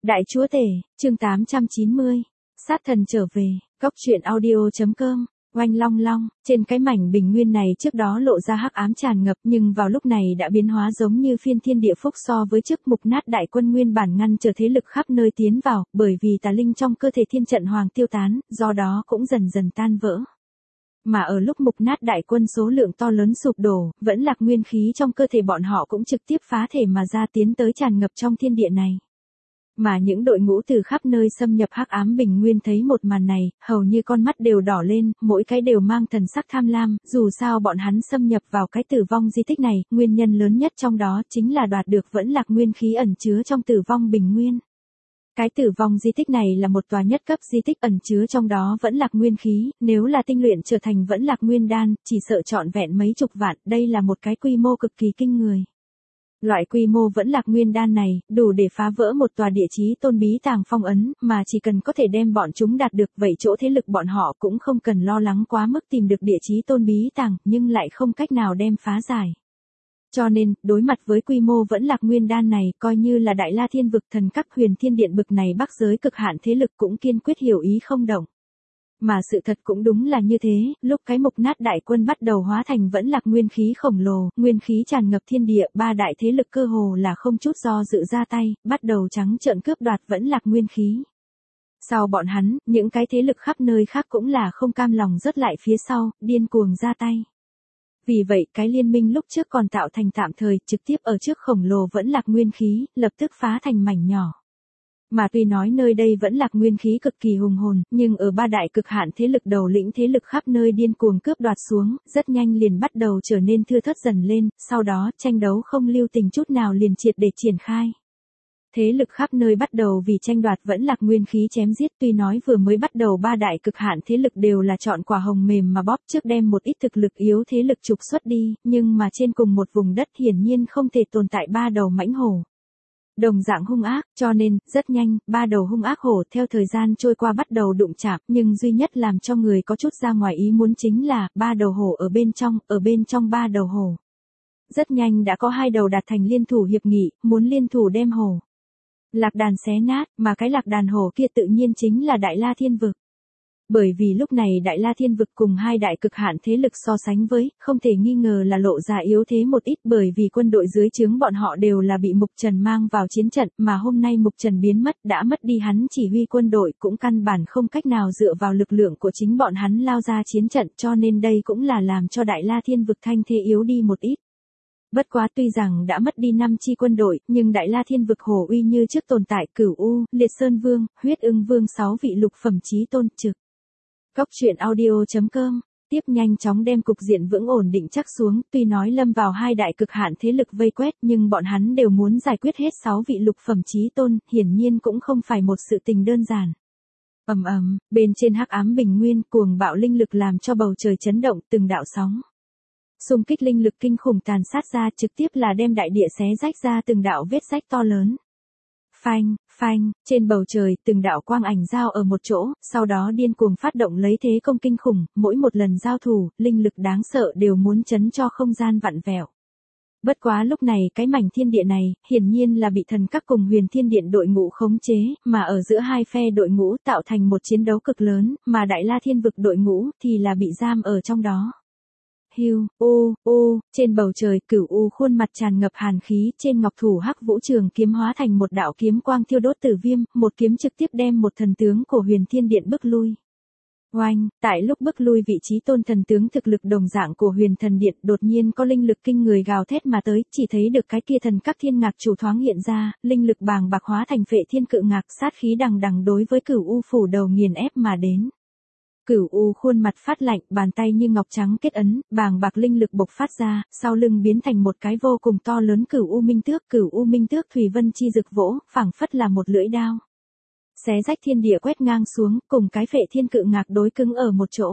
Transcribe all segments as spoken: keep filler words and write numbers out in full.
Đại chúa tể, chương tám trăm chín mươi. Sát thần trở về, góc truyện audio.com. Oanh long long, trên cái mảnh bình nguyên này trước đó lộ ra hắc ám tràn ngập nhưng vào lúc này đã biến hóa giống như phiên thiên địa phúc so với trước mục nát đại quân nguyên bản ngăn trở thế lực khắp nơi tiến vào, bởi vì tà linh trong cơ thể thiên trận hoàng tiêu tán, do đó cũng dần dần tan vỡ. Mà ở lúc mục nát đại quân số lượng to lớn sụp đổ, vẫn lạc nguyên khí trong cơ thể bọn họ cũng trực tiếp phá thể mà ra tiến tới tràn ngập trong thiên địa này. Mà những đội ngũ từ khắp nơi xâm nhập hắc ám bình nguyên thấy một màn này, hầu như con mắt đều đỏ lên, mỗi cái đều mang thần sắc tham lam, dù sao bọn hắn xâm nhập vào cái tử vong di tích này, nguyên nhân lớn nhất trong đó chính là đoạt được vẫn lạc nguyên khí ẩn chứa trong tử vong bình nguyên. Cái tử vong di tích này là một tòa nhất cấp di tích ẩn chứa trong đó vẫn lạc nguyên khí, nếu là tinh luyện trở thành vẫn lạc nguyên đan, chỉ sợ trọn vẹn mấy chục vạn, đây là một cái quy mô cực kỳ kinh người. Loại quy mô vẫn lạc nguyên đan này, đủ để phá vỡ một tòa địa chí tôn bí tàng phong ấn, mà chỉ cần có thể đem bọn chúng đạt được, vậy chỗ thế lực bọn họ cũng không cần lo lắng quá mức tìm được địa chí tôn bí tàng, nhưng lại không cách nào đem phá giải. Cho nên, đối mặt với quy mô vẫn lạc nguyên đan này, coi như là Đại La Thiên vực thần các huyền thiên điện bực này bắc giới cực hạn thế lực cũng kiên quyết hiểu ý không động. Mà sự thật cũng đúng là như thế, lúc cái mục nát đại quân bắt đầu hóa thành vẫn lạc nguyên khí khổng lồ, nguyên khí tràn ngập thiên địa, ba đại thế lực cơ hồ là không chút do dự ra tay, bắt đầu trắng trợn cướp đoạt vẫn lạc nguyên khí. Sau bọn hắn, những cái thế lực khắp nơi khác cũng là không cam lòng rớt lại phía sau, điên cuồng ra tay. Vì vậy, cái liên minh lúc trước còn tạo thành tạm thời, trực tiếp ở trước khổng lồ vẫn lạc nguyên khí, lập tức phá thành mảnh nhỏ. Mà tuy nói nơi đây vẫn lạc nguyên khí cực kỳ hùng hồn, nhưng ở ba đại cực hạn thế lực đầu lĩnh thế lực khắp nơi điên cuồng cướp đoạt xuống, rất nhanh liền bắt đầu trở nên thưa thớt dần lên, sau đó tranh đấu không lưu tình chút nào liền triệt để triển khai. Thế lực khắp nơi bắt đầu vì tranh đoạt vẫn lạc nguyên khí chém giết, tuy nói vừa mới bắt đầu ba đại cực hạn thế lực đều là chọn quả hồng mềm mà bóp trước đem một ít thực lực yếu thế lực trục xuất đi, nhưng mà trên cùng một vùng đất hiển nhiên không thể tồn tại ba đầu mãnh hổ. Đồng dạng hung ác, cho nên, rất nhanh, ba đầu hung ác hổ theo thời gian trôi qua bắt đầu đụng chạm, nhưng duy nhất làm cho người có chút ra ngoài ý muốn chính là, ba đầu hổ ở bên trong, ở bên trong ba đầu hổ. Rất nhanh đã có hai đầu đạt thành liên thủ hiệp nghị, muốn liên thủ đem hổ lạc đàn xé nát, mà cái lạc đàn hổ kia tự nhiên chính là Đại La Thiên vực. Bởi vì lúc này Đại La Thiên vực cùng hai đại cực hạn thế lực so sánh với, không thể nghi ngờ là lộ ra yếu thế một ít, bởi vì quân đội dưới trướng bọn họ đều là bị Mục Trần mang vào chiến trận, mà hôm nay Mục Trần biến mất, đã mất đi hắn chỉ huy quân đội, cũng căn bản không cách nào dựa vào lực lượng của chính bọn hắn lao ra chiến trận, cho nên đây cũng là làm cho Đại La Thiên vực thanh thế yếu đi một ít. Bất quá tuy rằng đã mất đi năm chi quân đội, nhưng Đại La Thiên vực hổ uy như trước tồn tại, Cửu U, Liệt Sơn Vương, Huyết Ưng Vương sáu vị lục phẩm chí tôn trực. Góc truyện audio.com, tiếp nhanh chóng đem cục diện vững ổn định chắc xuống, tuy nói lâm vào hai đại cực hạn thế lực vây quét, nhưng bọn hắn đều muốn giải quyết hết sáu vị lục phẩm chí tôn, hiển nhiên cũng không phải một sự tình đơn giản. Ầm ầm, bên trên hắc ám bình nguyên, cuồng bạo linh lực làm cho bầu trời chấn động, từng đạo sóng xung kích linh lực kinh khủng tàn sát ra, trực tiếp là đem đại địa xé rách ra từng đạo vết rách to lớn. Phanh, phanh, trên bầu trời, từng đạo quang ảnh giao ở một chỗ, sau đó điên cuồng phát động lấy thế công kinh khủng, mỗi một lần giao thủ, linh lực đáng sợ đều muốn chấn cho không gian vặn vẹo. Bất quá lúc này cái mảnh thiên địa này, hiển nhiên là bị thần các cùng huyền thiên điện đội ngũ khống chế, mà ở giữa hai phe đội ngũ tạo thành một chiến đấu cực lớn, mà Đại La Thiên vực đội ngũ thì là bị giam ở trong đó. Hiu, ô, ô, trên bầu trời, Cửu U khuôn mặt tràn ngập hàn khí, trên ngọc thủ hắc vũ trường kiếm hóa thành một đạo kiếm quang thiêu đốt tử viêm, một kiếm trực tiếp đem một thần tướng của huyền thiên điện bức lui. Oanh, tại lúc bức lui vị trí tôn thần tướng thực lực đồng dạng của huyền thần điện, đột nhiên có linh lực kinh người gào thét mà tới, chỉ thấy được cái kia thần các thiên ngạc chủ thoáng hiện ra, linh lực bàng bạc hóa thành phệ thiên cự ngạc, sát khí đằng đằng đối với Cửu U phủ đầu nghiền ép mà đến. Cửu U khuôn mặt phát lạnh, bàn tay như ngọc trắng kết ấn, bàng bạc linh lực bộc phát ra, sau lưng biến thành một cái vô cùng to lớn Cửu U minh tước, Cửu U minh tước thủy vân chi rực vỗ, phảng phất là một lưỡi đao. Xé rách thiên địa quét ngang xuống, cùng cái phệ thiên cự ngạc đối cứng ở một chỗ.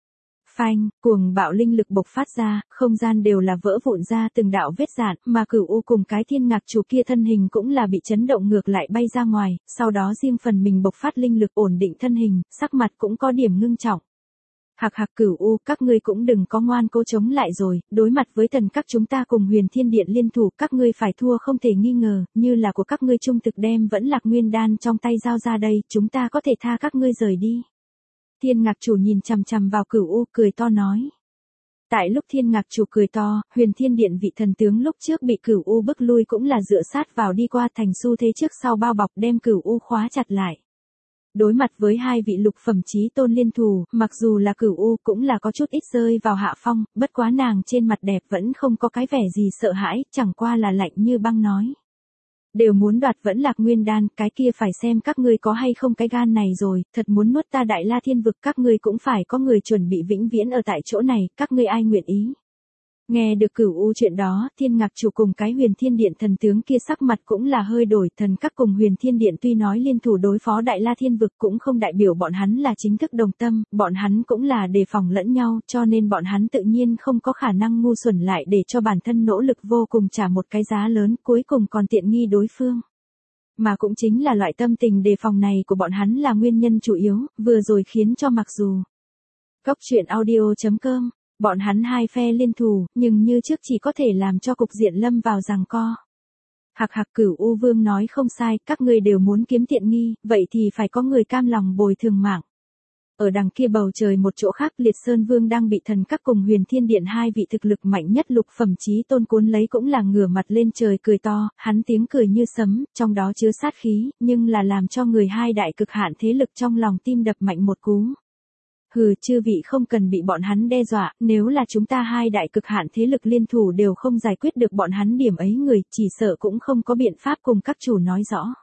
Phanh, cuồng bạo linh lực bộc phát ra, không gian đều là vỡ vụn ra từng đạo vết rạn, mà Cửu U cùng cái thiên ngạc chủ kia thân hình cũng là bị chấn động ngược lại bay ra ngoài, sau đó riêng phần mình bộc phát linh lực ổn định thân hình, sắc mặt cũng có điểm ngưng trọng. Hạc hạc Cửu U, các ngươi cũng đừng có ngoan cố chống lại rồi, đối mặt với thần các chúng ta cùng Huyền Thiên Điện liên thủ, các ngươi phải thua không thể nghi ngờ, như là của các ngươi trung thực đem vẫn Lạc Nguyên đan trong tay giao ra đây, chúng ta có thể tha các ngươi rời đi. Thiên Ngạc Chủ nhìn chằm chằm vào Cửu U, cười to nói. Tại lúc Thiên Ngạc Chủ cười to, Huyền Thiên Điện vị thần tướng lúc trước bị Cửu U bức lui cũng là dựa sát vào đi qua thành xu thế trước sau bao bọc đem Cửu U khóa chặt lại. Đối mặt với hai vị lục phẩm chí tôn liên thủ, mặc dù là Cửu U cũng là có chút ít rơi vào hạ phong, bất quá nàng trên mặt đẹp vẫn không có cái vẻ gì sợ hãi, chẳng qua là lạnh như băng nói. Đều muốn đoạt vẫn Lạc Nguyên đan, cái kia phải xem các ngươi có hay không cái gan này rồi, thật muốn nuốt ta Đại La Thiên vực, các ngươi cũng phải có người chuẩn bị vĩnh viễn ở tại chỗ này, các ngươi ai nguyện ý. Nghe được Cửu U chuyện đó, Thiên Ngạc Chủ cùng cái Huyền Thiên Điện thần tướng kia sắc mặt cũng là hơi đổi, thần các cùng Huyền Thiên Điện tuy nói liên thủ đối phó Đại La Thiên vực cũng không đại biểu bọn hắn là chính thức đồng tâm, bọn hắn cũng là đề phòng lẫn nhau, cho nên bọn hắn tự nhiên không có khả năng ngu xuẩn lại để cho bản thân nỗ lực vô cùng trả một cái giá lớn, cuối cùng còn tiện nghi đối phương. Mà cũng chính là loại tâm tình đề phòng này của bọn hắn là nguyên nhân chủ yếu, vừa rồi khiến cho mặc dù Cốc truyện audio chấm com bọn hắn hai phe liên thủ, nhưng như trước chỉ có thể làm cho cục diện lâm vào giằng co. Hạc hạc Cửu U Vương nói không sai, các ngươi đều muốn kiếm tiện nghi, vậy thì phải có người cam lòng bồi thường mạng. Ở đằng kia bầu trời một chỗ khác, Liệt Sơn Vương đang bị thần các cùng Huyền Thiên Điện hai vị thực lực mạnh nhất lục phẩm chí tôn cuốn lấy cũng là ngửa mặt lên trời cười to, hắn tiếng cười như sấm, trong đó chứa sát khí, nhưng là làm cho người hai đại cực hạn thế lực trong lòng tim đập mạnh một cú. Hừ, chư vị không cần bị bọn hắn đe dọa, nếu là chúng ta hai đại cực hạn thế lực liên thủ đều không giải quyết được bọn hắn điểm ấy người, chỉ sợ cũng không có biện pháp cùng các chủ nói rõ.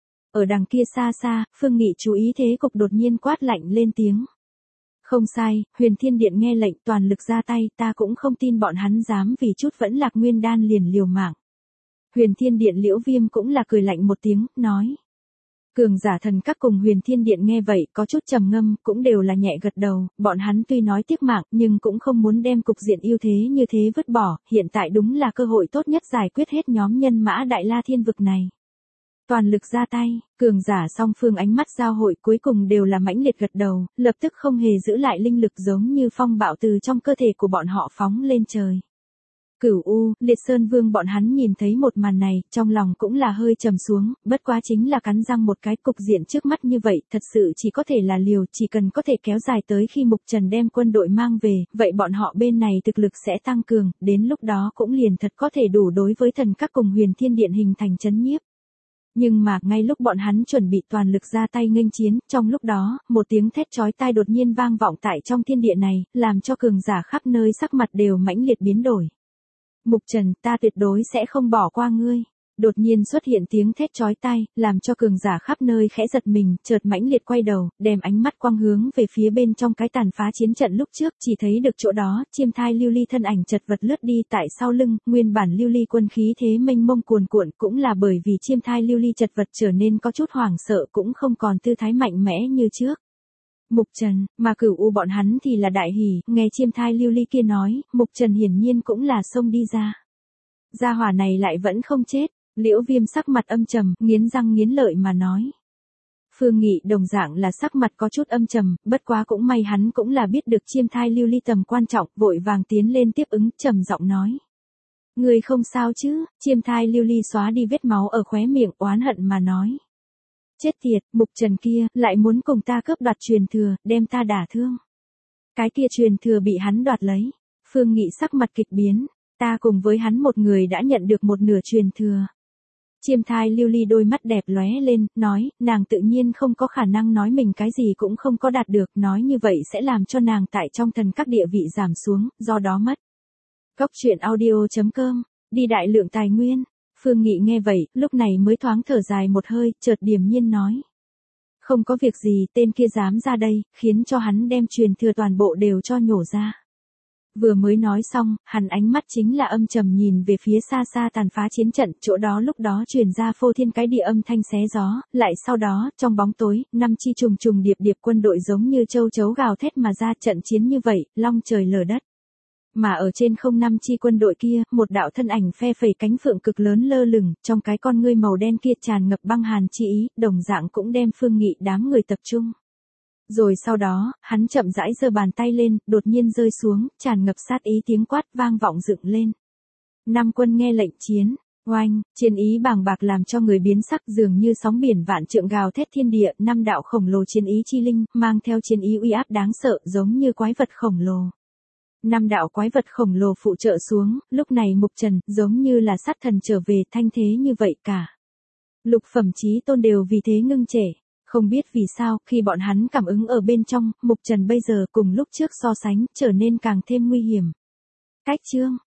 Ở đằng kia xa xa, Phương Nghị chú ý thế cục đột nhiên quát lạnh lên tiếng. Không sai, Huyền Thiên Điện nghe lệnh toàn lực ra tay, ta cũng không tin bọn hắn dám vì chút vẫn Lạc Nguyên đan liền liều mạng. Huyền Thiên Điện Liễu Viêm cũng là cười lạnh một tiếng, nói. Cường giả thần các cùng Huyền Thiên Điện nghe vậy có chút trầm ngâm, cũng đều là nhẹ gật đầu, bọn hắn tuy nói tiếc mạng nhưng cũng không muốn đem cục diện ưu thế như thế vứt bỏ, hiện tại đúng là cơ hội tốt nhất giải quyết hết nhóm nhân mã Đại La Thiên vực này. Toàn lực ra tay, cường giả song phương ánh mắt giao hội cuối cùng đều là mãnh liệt gật đầu, lập tức không hề giữ lại linh lực giống như phong bạo từ trong cơ thể của bọn họ phóng lên trời. Cửu U, Liệt Sơn Vương bọn hắn nhìn thấy một màn này, trong lòng cũng là hơi trầm xuống, bất quá chính là cắn răng một cái, cục diện trước mắt như vậy, thật sự chỉ có thể là liều, chỉ cần có thể kéo dài tới khi Mục Trần đem quân đội mang về, vậy bọn họ bên này thực lực sẽ tăng cường, đến lúc đó cũng liền thật có thể đủ đối với thần các cùng Huyền Thiên Điện hình thành chấn nhiếp. Nhưng mà, ngay lúc bọn hắn chuẩn bị toàn lực ra tay nghênh chiến, trong lúc đó, một tiếng thét chói tai đột nhiên vang vọng tại trong thiên địa này, làm cho cường giả khắp nơi sắc mặt đều mãnh liệt biến đổi. Mục Trần, ta tuyệt đối sẽ không bỏ qua ngươi. Đột nhiên xuất hiện tiếng thét chói tai, làm cho cường giả khắp nơi khẽ giật mình, chợt mãnh liệt quay đầu, đem ánh mắt quang hướng về phía bên trong cái tàn phá chiến trận lúc trước, chỉ thấy được chỗ đó, Chiêm Thai Lưu Ly thân ảnh chật vật lướt đi tại sau lưng, nguyên bản Lưu Ly quân khí thế mênh mông cuồn cuộn, cũng là bởi vì Chiêm Thai Lưu Ly chật vật trở nên có chút hoảng sợ, cũng không còn tư thái mạnh mẽ như trước. Mục Trần, mà Cửu U bọn hắn thì là đại hỉ, nghe Chiêm Thai Lưu Ly kia nói, Mục Trần hiển nhiên cũng là xông đi ra. Gia hỏa này lại vẫn không chết, Liễu Viêm sắc mặt âm trầm, nghiến răng nghiến lợi mà nói. Phương Nghị đồng dạng là sắc mặt có chút âm trầm, bất quá cũng may hắn cũng là biết được Chiêm Thai Lưu Ly tầm quan trọng, vội vàng tiến lên tiếp ứng, trầm giọng nói. Người không sao chứ? Chiêm Thai Lưu Ly xóa đi vết máu ở khóe miệng, oán hận mà nói. Chết tiệt, Mục Trần kia, lại muốn cùng ta cướp đoạt truyền thừa, đem ta đả thương. Cái kia truyền thừa bị hắn đoạt lấy. Phương Nghị sắc mặt kịch biến, ta cùng với hắn một người đã nhận được một nửa truyền thừa. Chiêm Thai Lưu Ly đôi mắt đẹp lóe lên, nói, nàng tự nhiên không có khả năng nói mình cái gì cũng không có đạt được, nói như vậy sẽ làm cho nàng tại trong thần các địa vị giảm xuống, do đó mất. Cốc truyện audio chấm com, đi đại lượng tài nguyên. Phương Nghị nghe vậy, lúc này mới thoáng thở dài một hơi, chợt điềm nhiên nói. Không có việc gì, tên kia dám ra đây, khiến cho hắn đem truyền thừa toàn bộ đều cho nhổ ra. Vừa mới nói xong, hắn ánh mắt chính là âm trầm nhìn về phía xa xa tàn phá chiến trận, chỗ đó lúc đó truyền ra phô thiên cái địa âm thanh xé gió, lại sau đó, trong bóng tối, năm chi trùng trùng điệp điệp quân đội giống như châu chấu gào thét mà ra, trận chiến như vậy, long trời lở đất. Mà ở trên không năm chi quân đội kia, một đạo thân ảnh phe phẩy cánh phượng cực lớn lơ lửng, trong cái con ngươi màu đen kia tràn ngập băng hàn chi ý, đồng dạng cũng đem Phương Nghị đám người tập trung. Rồi sau đó, hắn chậm rãi giơ bàn tay lên, đột nhiên rơi xuống, tràn ngập sát ý tiếng quát vang vọng dựng lên. Năm quân nghe lệnh chiến, oanh, chiến ý bàng bạc làm cho người biến sắc dường như sóng biển vạn trượng gào thét thiên địa, năm đạo khổng lồ chiến ý chi linh, mang theo chiến ý uy áp đáng sợ giống như quái vật khổng lồ. Năm đạo quái vật khổng lồ phụ trợ xuống, lúc này Mục Trần, giống như là sát thần trở về thanh thế như vậy cả. Lục phẩm chí tôn đều vì thế ngưng trệ. Không biết vì sao, khi bọn hắn cảm ứng ở bên trong, Mục Trần bây giờ cùng lúc trước so sánh, trở nên càng thêm nguy hiểm. Cách chương